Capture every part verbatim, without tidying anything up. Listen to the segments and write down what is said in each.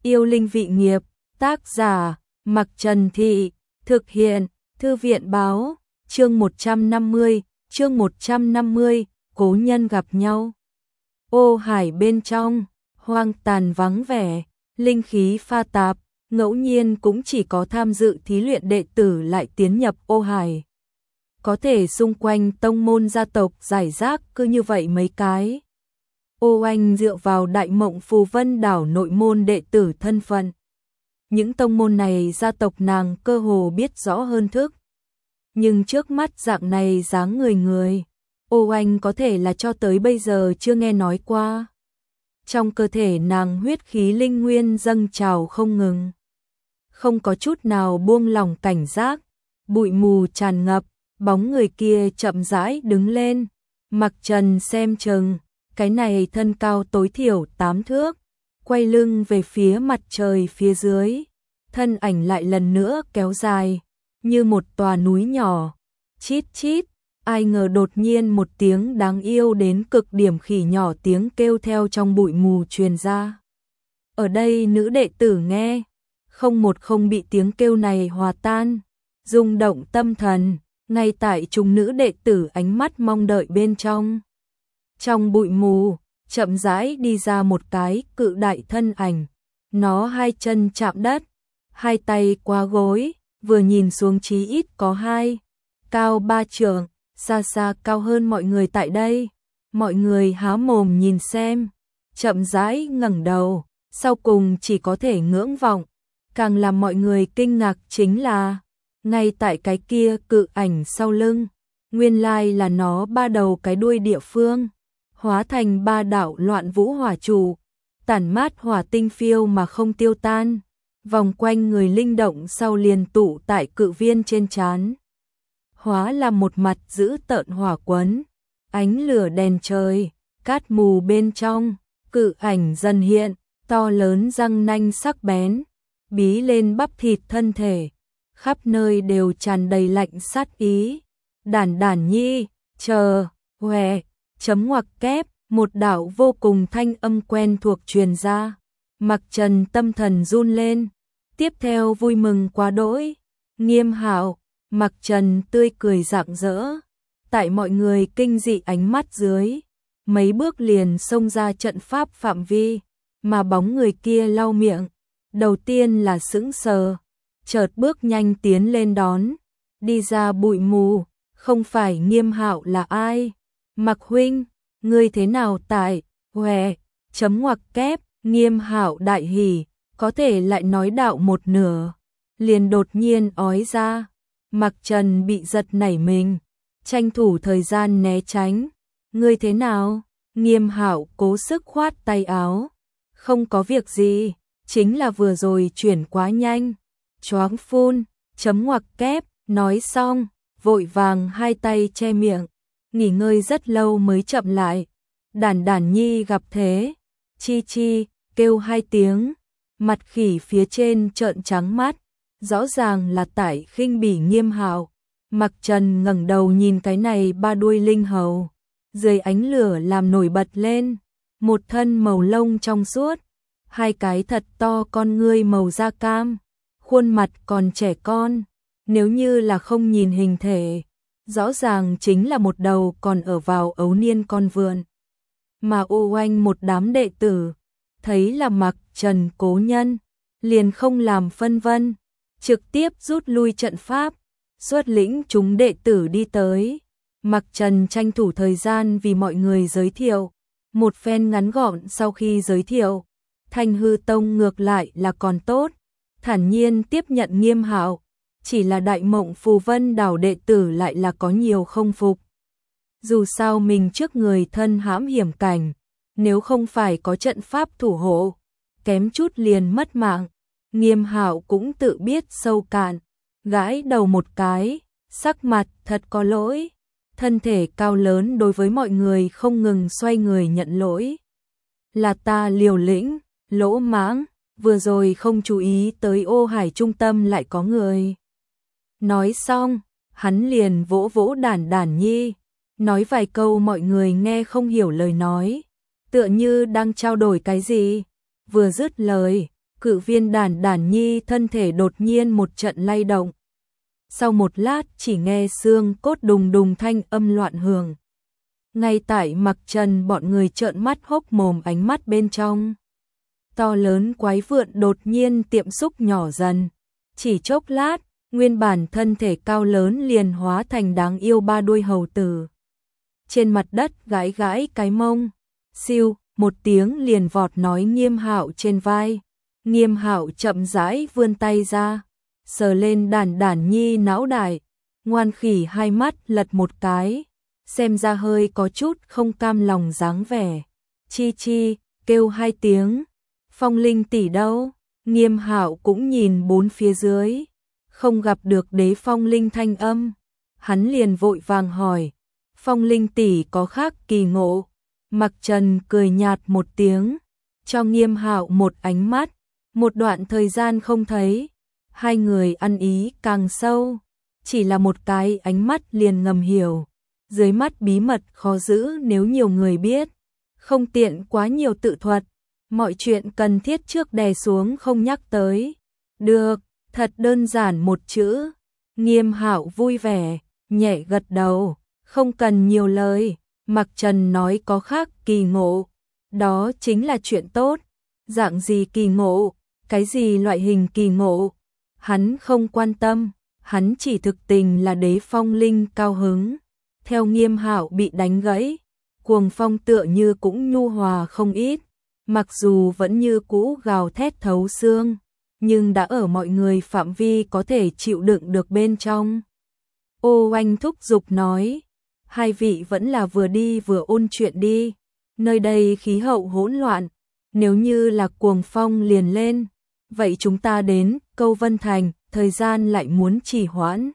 Yêu linh vị nghiệp, tác giả, Mặc Trần Thị, thực hiện, Thư viện báo, chương một trăm năm mươi, chương một trăm năm mươi, cố nhân gặp nhau. Ô hải bên trong, hoang tàn vắng vẻ, linh khí pha tạp, ngẫu nhiên cũng chỉ có tham dự thí luyện đệ tử lại tiến nhập ô hải. Có thể xung quanh tông môn gia tộc giải rác cứ như vậy mấy cái. Ô Anh dựa vào Đại Mộng Phù Vân đảo nội môn đệ tử thân phận. Những tông môn này gia tộc nàng cơ hồ biết rõ hơn thức. Nhưng trước mắt dạng này dáng người người, Ô Anh có thể là cho tới bây giờ chưa nghe nói qua. Trong cơ thể nàng huyết khí linh nguyên dâng trào không ngừng. Không có chút nào buông lỏng cảnh giác, bụi mù tràn ngập, bóng người kia chậm rãi đứng lên. Mặc Trần xem chừng, cái này thân cao tối thiểu tám thước, quay lưng về phía mặt trời phía dưới, thân ảnh lại lần nữa kéo dài, như một tòa núi nhỏ. Chít chít, ai ngờ đột nhiên một tiếng đáng yêu đến cực điểm khỉ nhỏ tiếng kêu theo trong bụi mù truyền ra. Ở đây nữ đệ tử nghe, không một không bị tiếng kêu này hòa tan, rung động tâm thần, ngay tại chúng nữ đệ tử ánh mắt mong đợi bên trong. Trong bụi mù, chậm rãi đi ra một cái cự đại thân ảnh, nó hai chân chạm đất, hai tay qua gối, vừa nhìn xuống chí ít có hai, cao ba trượng, xa xa cao hơn mọi người tại đây. Mọi người há mồm nhìn xem, chậm rãi ngẩng đầu, sau cùng chỉ có thể ngưỡng vọng. Càng làm mọi người kinh ngạc chính là, ngay tại cái kia cự ảnh sau lưng, nguyên lai là nó ba đầu cái đuôi địa phương, hóa thành ba đạo loạn vũ hỏa trụ, tản mát hỏa tinh phiêu mà không tiêu tan, vòng quanh người linh động sau liền tụ tại cự viên trên trán. Hóa là một mặt giữ tợn hỏa quấn, ánh lửa đèn trời, cát mù bên trong, cự ảnh dần hiện, to lớn răng nanh sắc bén, bí lên bắp thịt thân thể, khắp nơi đều tràn đầy lạnh sát ý. Đản đản nhi, chờ, hòe, chấm ngoặc kép, một đạo vô cùng thanh âm quen thuộc truyền ra. Mặc Trần tâm thần run lên, tiếp theo vui mừng quá đỗi. Nghiêm Hạo, Mặc Trần tươi cười rạng rỡ, tại mọi người kinh dị ánh mắt dưới, mấy bước liền xông ra trận pháp phạm vi, mà bóng người kia lau miệng, đầu tiên là sững sờ, chợt bước nhanh tiến lên đón, đi ra bụi mù. Không phải Nghiêm Hạo là ai? Mặc huynh, ngươi thế nào tại? Hòe, chấm ngoặc kép, Nghiêm Hạo đại hỉ, có thể lại nói đạo một nửa, liền đột nhiên ói ra. Mặc Trần bị giật nảy mình, tranh thủ thời gian né tránh. Ngươi thế nào? Nghiêm Hạo cố sức khoát tay áo. Không có việc gì, chính là vừa rồi chuyển quá nhanh. Choáng phun, chấm ngoặc kép, nói xong, vội vàng hai tay che miệng, nghỉ ngơi rất lâu mới chậm lại. Đản đản nhi gặp thế, chi chi, kêu hai tiếng, mặt khỉ phía trên trợn trắng mắt, rõ ràng là tại khinh bỉ Nghiêm Hạo. Mặc Trần ngẩng đầu nhìn cái này ba đuôi linh hầu, dưới ánh lửa làm nổi bật lên, một thân màu lông trong suốt, hai cái thật to con ngươi màu da cam, khuôn mặt còn trẻ con. Nếu như là không nhìn hình thể, rõ ràng chính là một đầu còn ở vào ấu niên con vượn. Mà Ô Anh một đám đệ tử, thấy là Mặc Trần cố nhân, liền không làm phân vân, trực tiếp rút lui trận pháp, xuất lĩnh chúng đệ tử đi tới. Mặc Trần tranh thủ thời gian vì mọi người giới thiệu, một phen ngắn gọn sau khi giới thiệu, Thanh Hư Tông ngược lại là còn tốt, thản nhiên tiếp nhận Nghiêm Hạo. Chỉ là Đại Mộng Phù Vân đảo đệ tử lại là có nhiều không phục. Dù sao mình trước người thân hãm hiểm cảnh, nếu không phải có trận pháp thủ hộ, kém chút liền mất mạng. Nghiêm Hạo cũng tự biết sâu cạn, gãi đầu một cái, sắc mặt thật có lỗi, thân thể cao lớn đối với mọi người không ngừng xoay người nhận lỗi. Là ta liều lĩnh, lỗ mãng, vừa rồi không chú ý tới ô hải trung tâm lại có người. Nói xong, hắn liền vỗ vỗ đản đản nhi, nói vài câu mọi người nghe không hiểu lời nói, tựa như đang trao đổi cái gì. Vừa dứt lời, Cự viên Đản Đản Nhi thân thể đột nhiên một trận lay động. Sau một lát chỉ nghe xương cốt đùng đùng thanh âm loạn hưởng. Ngay tại Mặc Trần bọn người trợn mắt hốc mồm, ánh mắt bên trong to lớn quái vượn đột nhiên tiệm xúc nhỏ dần. Chỉ chốc lát, nguyên bản thân thể cao lớn liền hóa thành đáng yêu ba đuôi hầu tử. Trên mặt đất gãi gãi cái mông, siêu, một tiếng liền vọt nói Nghiêm Hạo trên vai. Nghiêm Hạo chậm rãi vươn tay ra, sờ lên Đản Đản Nhi não đại, ngoan khỉ hai mắt lật một cái, xem ra hơi có chút không cam lòng dáng vẻ. Chi chi, kêu hai tiếng, Phong Linh tỷ đâu? Nghiêm Hạo cũng nhìn bốn phía dưới, không gặp được Đế Phong Linh thanh âm, hắn liền vội vàng hỏi, Phong Linh tỷ có khác kỳ ngộ? Mặc Trần cười nhạt một tiếng, cho Nghiêm Hạo một ánh mắt, một đoạn thời gian không thấy, hai người ăn ý càng sâu, chỉ là một cái ánh mắt liền ngầm hiểu, dưới mắt bí mật khó giữ nếu nhiều người biết, không tiện quá nhiều tự thuật, mọi chuyện cần thiết trước đè xuống không nhắc tới. Được, thật đơn giản một chữ. Nghiêm Hạo vui vẻ, nhẹ gật đầu, không cần nhiều lời. Mặc Trần nói có khác kỳ ngộ, đó chính là chuyện tốt. Dạng gì kỳ ngộ, cái gì loại hình kỳ ngộ, hắn không quan tâm, hắn chỉ thực tình là Đế Phong Linh cao hứng. Theo Nghiêm Hạo bị đánh gãy, Cuồng Phong tựa như cũng nhu hòa không ít, mặc dù vẫn như cũ gào thét thấu xương, nhưng đã ở mọi người phạm vi có thể chịu đựng được bên trong. Ô Oanh thúc giục nói, hai vị vẫn là vừa đi vừa ôn chuyện đi, nơi đây khí hậu hỗn loạn, nếu như là cuồng phong liền lên, vậy chúng ta đến Câu Vân Thành, thời gian lại muốn trì hoãn.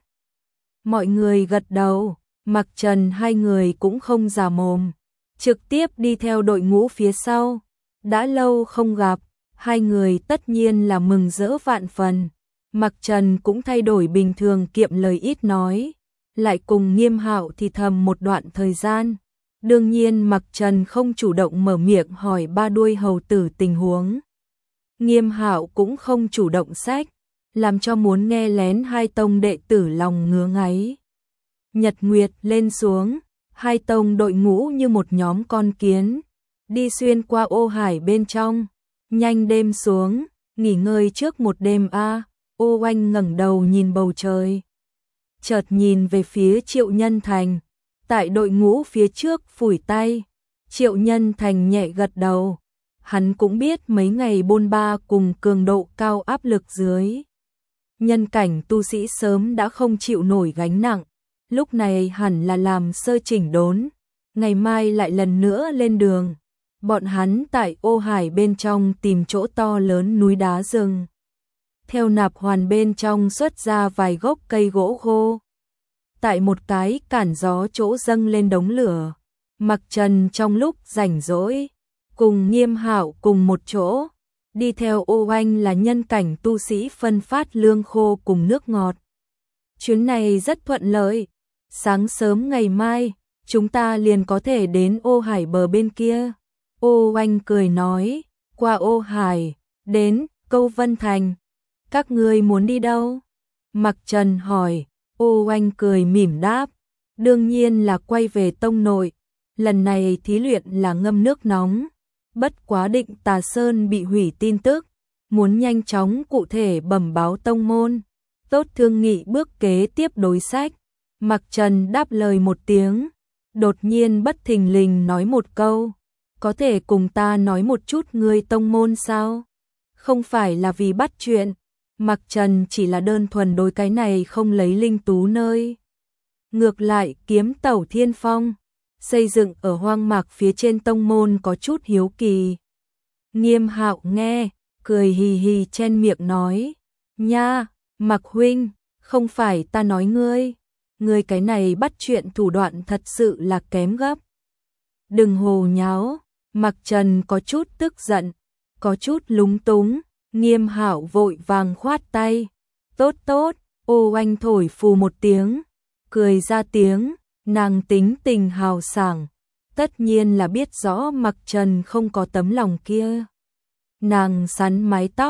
Mọi người gật đầu, Mặc Trần hai người cũng không già mồm, trực tiếp đi theo đội ngũ phía sau. Đã lâu không gặp, hai người tất nhiên là mừng rỡ vạn phần. Mặc Trần cũng thay đổi bình thường, kiệm lời ít nói, lại cùng Nghiêm Hạo thì thầm một đoạn thời gian. Đương nhiên Mặc Trần không chủ động mở miệng hỏi ba đuôi hầu tử tình huống. Nghiêm Hạo cũng không chủ động xách, làm cho muốn nghe lén hai tông đệ tử lòng ngứa ngáy. Nhật Nguyệt lên xuống, hai tông đội ngũ như một nhóm con kiến, đi xuyên qua ô hải bên trong, nhanh đêm xuống, nghỉ ngơi trước một đêm a. À. Ô Oanh ngẩng đầu nhìn bầu trời, chợt nhìn về phía Triệu Nhân Thành, tại đội ngũ phía trước phủi tay. Triệu Nhân Thành nhẹ gật đầu, hắn cũng biết mấy ngày bôn ba cùng cường độ cao áp lực dưới, nhân cảnh tu sĩ sớm đã không chịu nổi gánh nặng, lúc này hẳn là làm sơ chỉnh đốn, ngày mai lại lần nữa lên đường. Bọn hắn tại ô hải bên trong tìm chỗ to lớn núi đá rừng, theo nạp hoàn bên trong xuất ra vài gốc cây gỗ khô, tại một cái cản gió chỗ dâng lên đống lửa. Mặc Trần trong lúc rảnh rỗi cùng Nghiêm Hạo cùng một chỗ, đi theo Ô Oanh là nhân cảnh tu sĩ phân phát lương khô cùng nước ngọt. Chuyến này rất thuận lợi, sáng sớm ngày mai chúng ta liền có thể đến ô hải bờ bên kia. Ô Oanh cười nói, qua ô hải, đến Câu Vân Thành. Các ngươi muốn đi đâu? Mặc Trần hỏi. Ô Oanh cười mỉm đáp, đương nhiên là quay về tông nội. Lần này thí luyện là ngâm nước nóng, bất quá Định Tà Sơn bị hủy tin tức, muốn nhanh chóng cụ thể bẩm báo tông môn, tốt thương nghị bước kế tiếp đối sách. Mặc Trần đáp lời một tiếng, đột nhiên bất thình lình nói một câu, có thể cùng ta nói một chút ngươi tông môn sao? Không phải là vì bắt chuyện, Mặc Trần chỉ là đơn thuần đối cái này không lấy linh tú nơi. Ngược lại Kiếm Tẩu Thiên Phong, xây dựng ở hoang mạc phía trên tông môn có chút hiếu kỳ. Nghiêm Hạo nghe, cười hì hì chen miệng nói, nha, Mặc huynh, không phải ta nói ngươi, ngươi cái này bắt chuyện thủ đoạn thật sự là kém gấp. Đừng hồ nháo. Mặc Trần có chút tức giận, có chút lúng túng. Nghiêm Hạo vội vàng khoát tay, tốt tốt. Ô Oanh thổi phù một tiếng, cười ra tiếng, nàng tính tình hào sảng, tất nhiên là biết rõ Mặc Trần không có tấm lòng kia. Nàng sắn mái tóc,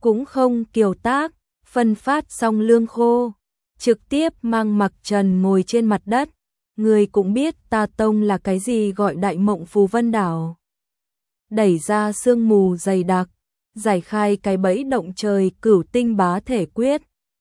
cũng không kiều tác, phân phát xong lương khô, trực tiếp mang Mặc Trần ngồi trên mặt đất. Người cũng biết ta tông là cái gì gọi Đại Mộng Phù Vân Đảo. Đẩy ra sương mù dày đặc, giải khai cái bẫy động trời Cửu Tinh Bá Thể Quyết,